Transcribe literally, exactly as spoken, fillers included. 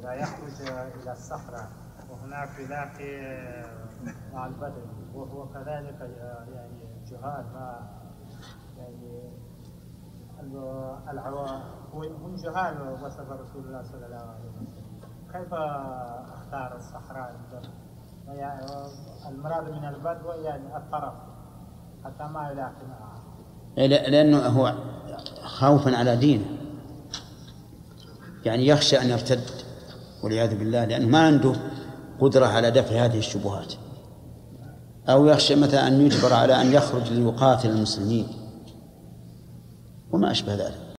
لا يخرج إلى الصحراء وهناك يلاقي مع البدن وهو كذلك يعني جهاد ما يعني العوام هم جهال وصف رسول الله صلى الله عليه وسلم، كيف اختار الصحراء؟ يعني المراد من البدو يعني الطرف حتى ما يلاقي معه، لأنه هو خوفا على دينه، يعني يخشى أن يرتد والعياذ بالله، لأنه ما عنده قدرة على دفع هذه الشبهات، أو يخشى مثلا أن يجبر على أن يخرج ليقاتل المسلمين وما أشبه ذلك.